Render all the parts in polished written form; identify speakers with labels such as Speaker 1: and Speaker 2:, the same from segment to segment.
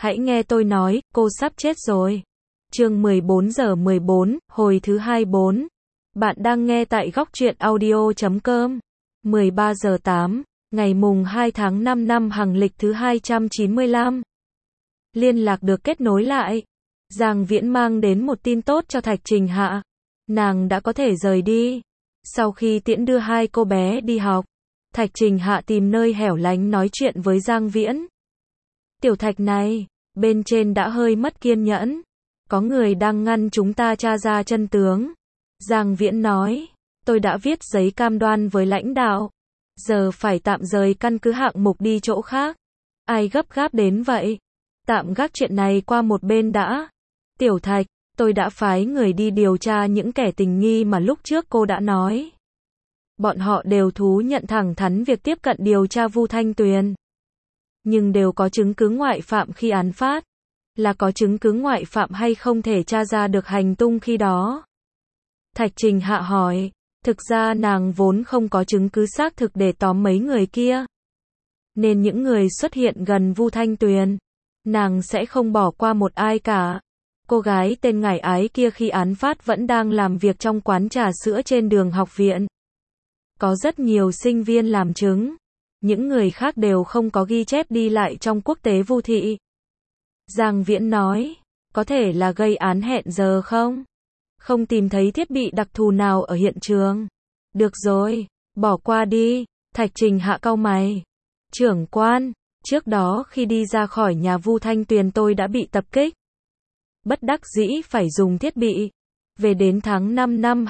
Speaker 1: Hãy nghe tôi nói, cô sắp chết rồi. Chương 14 giờ 14, hồi thứ 24. Bạn đang nghe tại góc truyện audio.com. 13 giờ 8, ngày mùng 2 tháng 5 năm Hằng lịch thứ 295. Liên lạc được kết nối lại. Giang Viễn mang đến một tin tốt cho Thạch Trình Hạ. Nàng đã có thể rời đi. Sau khi tiễn đưa hai cô bé đi học, Thạch Trình Hạ tìm nơi hẻo lánh nói chuyện với Giang Viễn. Tiểu Thạch này, bên trên đã hơi mất kiên nhẫn. Có người đang ngăn chúng ta tra ra chân tướng. Giang Viễn nói, tôi đã viết giấy cam đoan với lãnh đạo. Giờ phải tạm rời căn cứ hạng mục đi chỗ khác. Ai gấp gáp đến vậy? Tạm gác chuyện này qua một bên đã. Tiểu Thạch, tôi đã phái người đi điều tra những kẻ tình nghi mà lúc trước cô đã nói. Bọn họ đều thú nhận thẳng thắn việc tiếp cận điều tra Vu Thanh Tuyền. Nhưng đều có chứng cứ ngoại phạm khi án phát. Là có chứng cứ ngoại phạm hay không thể tra ra được hành tung khi đó? Thạch Trình Hạ hỏi, thực ra nàng vốn không có chứng cứ xác thực để tóm mấy người kia. Nên những người xuất hiện gần Vu Thanh Tuyền, nàng sẽ không bỏ qua một ai cả. Cô gái tên Ngải Ái kia khi án phát vẫn đang làm việc trong quán trà sữa trên đường học viện. Có rất nhiều sinh viên làm chứng. Những người khác đều không có ghi chép đi lại trong quốc tế Vu thị. Giang Viễn nói, có thể là gây án hẹn giờ không? Không tìm thấy thiết bị đặc thù nào ở hiện trường. Được rồi, bỏ qua đi. Thạch Trình Hạ cau mày. Trưởng quan, trước đó khi đi ra khỏi nhà Vu Thanh Tuyền tôi đã bị tập kích. Bất đắc dĩ phải dùng thiết bị. Về đến tháng 5 năm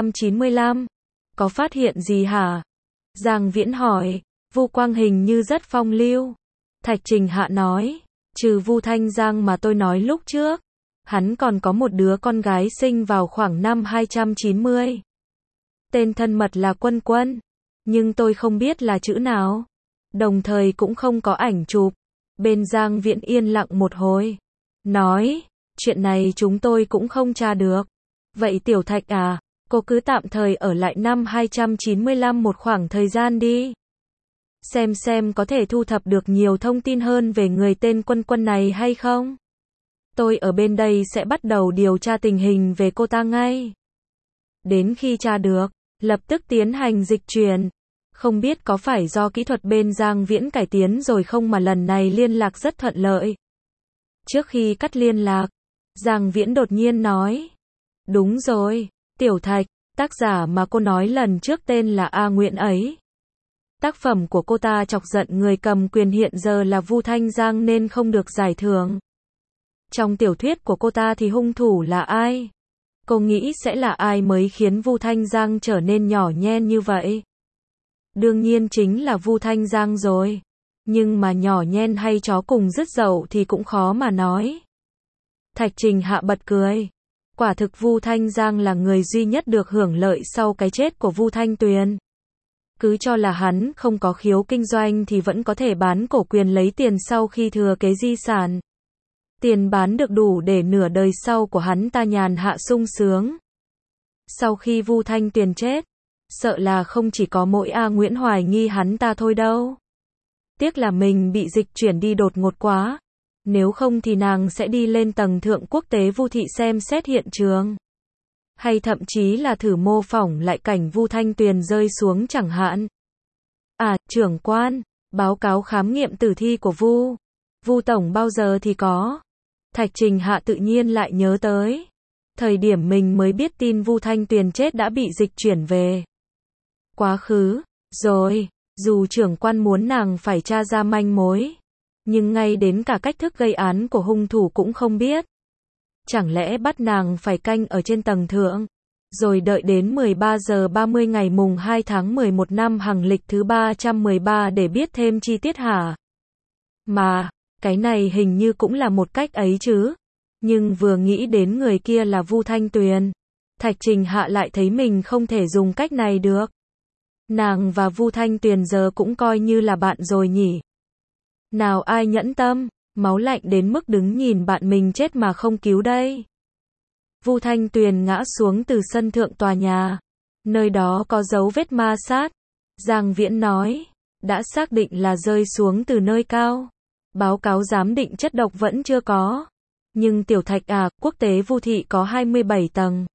Speaker 1: 295. Có phát hiện gì hả? Giang Viễn hỏi. Vu Quang hình như rất phong lưu. Thạch Trình Hạ nói, trừ Vu Thanh Giang mà tôi nói lúc trước, hắn còn có một đứa con gái sinh vào khoảng năm 290. Tên thân mật là Quân Quân, nhưng tôi không biết là chữ nào. Đồng thời cũng không có ảnh chụp. Bên Giang Viễn yên lặng một hồi. Nói, chuyện này chúng tôi cũng không tra được. Vậy Tiểu Thạch à, cô cứ tạm thời ở lại năm 295 một khoảng thời gian đi. Xem có thể thu thập được nhiều thông tin hơn về người tên Quân Quân này hay không. Tôi ở bên đây sẽ bắt đầu điều tra tình hình về cô ta ngay. Đến khi tra được, lập tức tiến hành dịch chuyển. Không biết có phải do kỹ thuật bên Giang Viễn cải tiến rồi không mà lần này liên lạc rất thuận lợi. Trước khi cắt liên lạc, Giang Viễn đột nhiên nói. Đúng rồi, Tiểu Thạch, tác giả mà cô nói lần trước tên là A Nguyện ấy. Tác phẩm của cô ta chọc giận người cầm quyền hiện giờ là Vu Thanh Giang nên không được giải thưởng. Trong tiểu thuyết của cô ta thì hung thủ là ai? Cô nghĩ sẽ là ai mới khiến Vu Thanh Giang trở nên nhỏ nhen như vậy? Đương nhiên chính là Vu Thanh Giang rồi. Nhưng mà nhỏ nhen hay chó cùng rứt dậu thì cũng khó mà nói. Thạch Trình Hạ bật cười. Quả thực Vu Thanh Giang là người duy nhất được hưởng lợi sau cái chết của Vu Thanh Tuyền. Cứ cho là hắn không có khiếu kinh doanh thì vẫn có thể bán cổ quyền lấy tiền sau khi thừa kế di sản. Tiền bán được đủ để nửa đời sau của hắn ta nhàn hạ sung sướng. Sau khi Vu Thanh Tuyền chết, sợ là không chỉ có mỗi A Nguyễn hoài nghi hắn ta thôi đâu. Tiếc là mình bị dịch chuyển đi đột ngột quá. Nếu không thì nàng sẽ đi lên tầng thượng quốc tế Vu thị xem xét hiện trường. Hay thậm chí là thử mô phỏng lại cảnh Vu Thanh Tuyền rơi xuống chẳng hạn. À, trưởng quan, báo cáo khám nghiệm tử thi của Vu tổng bao giờ thì có? Thạch Trình Hạ tự nhiên lại nhớ tới. Thời điểm mình mới biết tin Vu Thanh Tuyền chết đã bị dịch chuyển về quá khứ, rồi, dù trưởng quan muốn nàng phải tra ra manh mối. Nhưng ngay đến cả cách thức gây án của hung thủ cũng không biết. Chẳng lẽ bắt nàng phải canh ở trên tầng thượng, rồi đợi đến 13 giờ 30 ngày mùng 2 tháng 11 năm Hằng lịch thứ 313 để biết thêm chi tiết hả? Mà, cái này hình như cũng là một cách ấy chứ. Nhưng vừa nghĩ đến người kia là Vu Thanh Tuyền, Thạch Trình Hạ lại thấy mình không thể dùng cách này được. Nàng và Vu Thanh Tuyền giờ cũng coi như là bạn rồi nhỉ. Nào ai nhẫn tâm, máu lạnh đến mức đứng nhìn bạn mình chết mà không cứu đây. Vu Thanh Tuyền ngã xuống từ sân thượng tòa nhà. Nơi đó có dấu vết ma sát. Giang Viễn nói, đã xác định là rơi xuống từ nơi cao. Báo cáo giám định chất độc vẫn chưa có. Nhưng Tiểu Thạch à, quốc tế Vu thị có 27 tầng.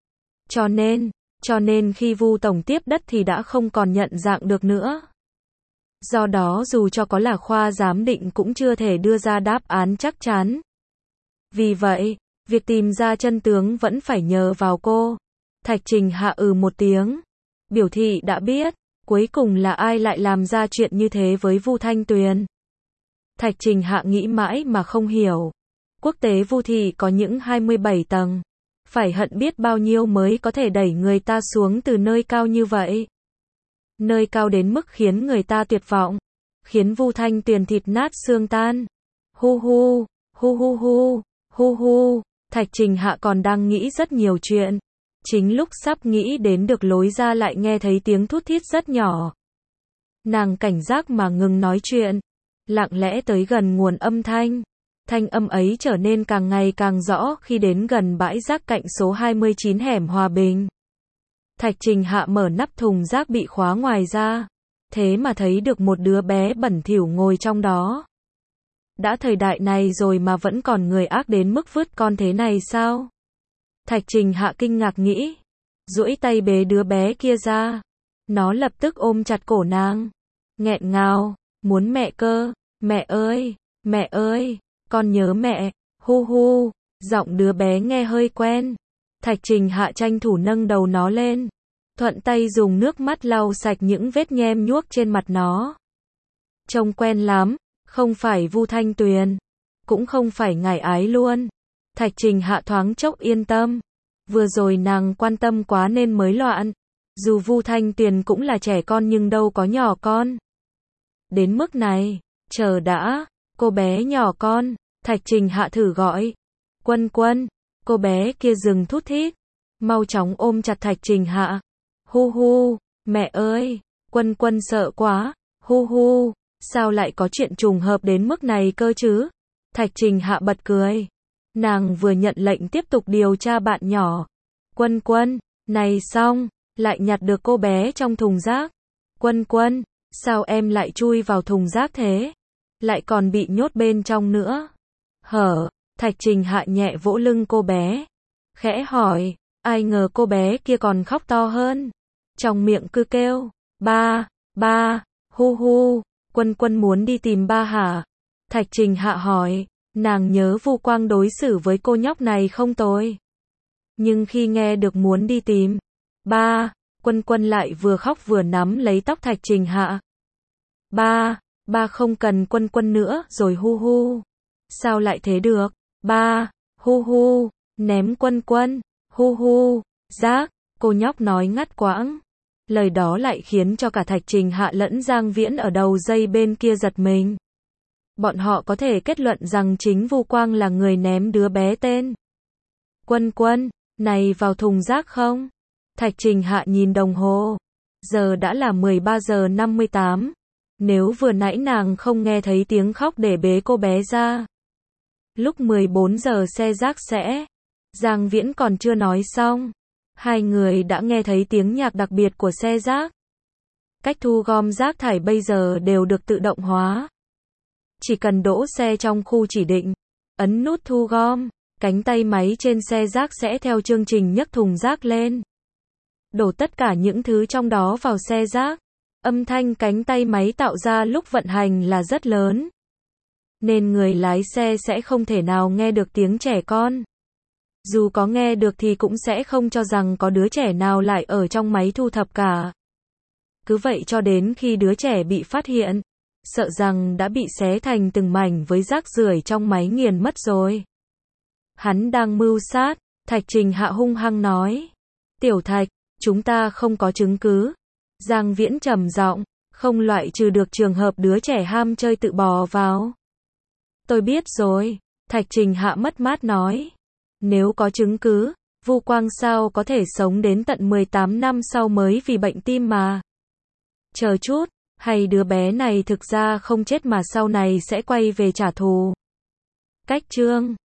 Speaker 1: Cho nên khi Vu tổng tiếp đất thì đã không còn nhận dạng được nữa. Do đó dù cho có là khoa giám định cũng chưa thể đưa ra đáp án chắc chắn. Vì vậy, việc tìm ra chân tướng vẫn phải nhờ vào cô. Thạch Trình Hạ một tiếng, biểu thị đã biết, cuối cùng là ai lại làm ra chuyện như thế với Vu Thanh Tuyền. Thạch Trình Hạ nghĩ mãi mà không hiểu. Quốc tế Vu thị có những 27 tầng. Phải hận biết bao nhiêu mới có thể đẩy người ta xuống từ nơi cao như vậy. Nơi cao đến mức khiến người ta tuyệt vọng. Khiến Vu Thanh Tuyền thịt nát xương tan. Hu hu, hu hu hu, hu hu. Thạch Trình Hạ còn đang nghĩ rất nhiều chuyện. Chính lúc sắp nghĩ đến được lối ra lại nghe thấy tiếng thút thít rất nhỏ. Nàng cảnh giác mà ngừng nói chuyện. Lặng lẽ tới gần nguồn âm thanh. Thanh âm ấy trở nên càng ngày càng rõ khi đến gần bãi rác cạnh số 29 hẻm Hòa Bình. Thạch Trình Hạ mở nắp thùng rác bị khóa ngoài ra. Thế mà thấy được một đứa bé bẩn thỉu ngồi trong đó. Đã thời đại này rồi mà vẫn còn người ác đến mức vứt con thế này sao? Thạch Trình Hạ kinh ngạc nghĩ. Duỗi tay bế đứa bé kia ra. Nó lập tức ôm chặt cổ nàng. Nghẹn ngào, muốn mẹ cơ. Mẹ ơi, con nhớ mẹ. Hu hu, giọng đứa bé nghe hơi quen. Thạch Trình Hạ tranh thủ nâng đầu nó lên. Thuận tay dùng nước mắt lau sạch những vết nhem nhuốc trên mặt nó. Trông quen lắm, không phải Vu Thanh Tuyền. Cũng không phải Ngải Ái luôn. Thạch Trình Hạ thoáng chốc yên tâm. Vừa rồi nàng quan tâm quá nên mới loạn. Dù Vu Thanh Tuyền cũng là trẻ con nhưng đâu có nhỏ con. Đến mức này, chờ đã, cô bé nhỏ con. Thạch Trình Hạ thử gọi. Quân Quân, cô bé kia dừng thút thít. Mau chóng ôm chặt Thạch Trình Hạ. Hu hu, mẹ ơi, Quân Quân sợ quá. Hu hu, sao lại có chuyện trùng hợp đến mức này cơ chứ? Thạch Trình Hạ bật cười. Nàng vừa nhận lệnh tiếp tục điều tra bạn nhỏ. Quân Quân, này xong, lại nhặt được cô bé trong thùng rác. Quân Quân, sao em lại chui vào thùng rác thế? Lại còn bị nhốt bên trong nữa. Thạch Trình Hạ nhẹ vỗ lưng cô bé. Khẽ hỏi, ai ngờ cô bé kia còn khóc to hơn. Trong miệng cứ kêu, ba, hu hu, Quân Quân muốn đi tìm ba hả? Thạch Trình Hạ hỏi, nàng nhớ Vu Quang đối xử với cô nhóc này không tồi. Nhưng khi nghe được muốn đi tìm ba, Quân Quân lại vừa khóc vừa nắm lấy tóc Thạch Trình Hạ. Ba không cần Quân Quân nữa rồi hu hu. Sao lại thế được? Ba, hu hu, ném Quân Quân, hu hu, rác, cô nhóc nói ngắt quãng. Lời đó lại khiến cho cả Thạch Trình Hạ lẫn Giang Viễn ở đầu dây bên kia giật mình. Bọn họ có thể kết luận rằng chính Vu Quang là người ném đứa bé tên Quân Quân, này vào thùng rác không? Thạch Trình Hạ nhìn đồng hồ. Giờ đã là 13 giờ 58. Nếu vừa nãy nàng không nghe thấy tiếng khóc để bế cô bé ra. Lúc 14 giờ xe rác sẽ. Giang Viễn còn chưa nói xong. Hai người đã nghe thấy tiếng nhạc đặc biệt của xe rác. Cách thu gom rác thải bây giờ đều được tự động hóa. Chỉ cần đỗ xe trong khu chỉ định, ấn nút thu gom, cánh tay máy trên xe rác sẽ theo chương trình nhấc thùng rác lên. Đổ tất cả những thứ trong đó vào xe rác. Âm thanh cánh tay máy tạo ra lúc vận hành là rất lớn. Nên người lái xe sẽ không thể nào nghe được tiếng trẻ con. Dù có nghe được thì cũng sẽ không cho rằng có đứa trẻ nào lại ở trong máy thu thập cả. Cứ vậy cho đến khi đứa trẻ bị phát hiện, sợ rằng đã bị xé thành từng mảnh với rác rưởi trong máy nghiền mất rồi. Hắn đang mưu sát, Thạch Trình Hạ hung hăng nói. Tiểu Thạch, chúng ta không có chứng cứ. Giang Viễn trầm giọng, không loại trừ được trường hợp đứa trẻ ham chơi tự bò vào. Tôi biết rồi, Thạch Trình Hạ mất mát nói. Nếu có chứng cứ, Vu Quang sao có thể sống đến tận 18 năm sau mới vì bệnh tim mà. Chờ chút, hay đứa bé này thực ra không chết mà sau này sẽ quay về trả thù. Cách chương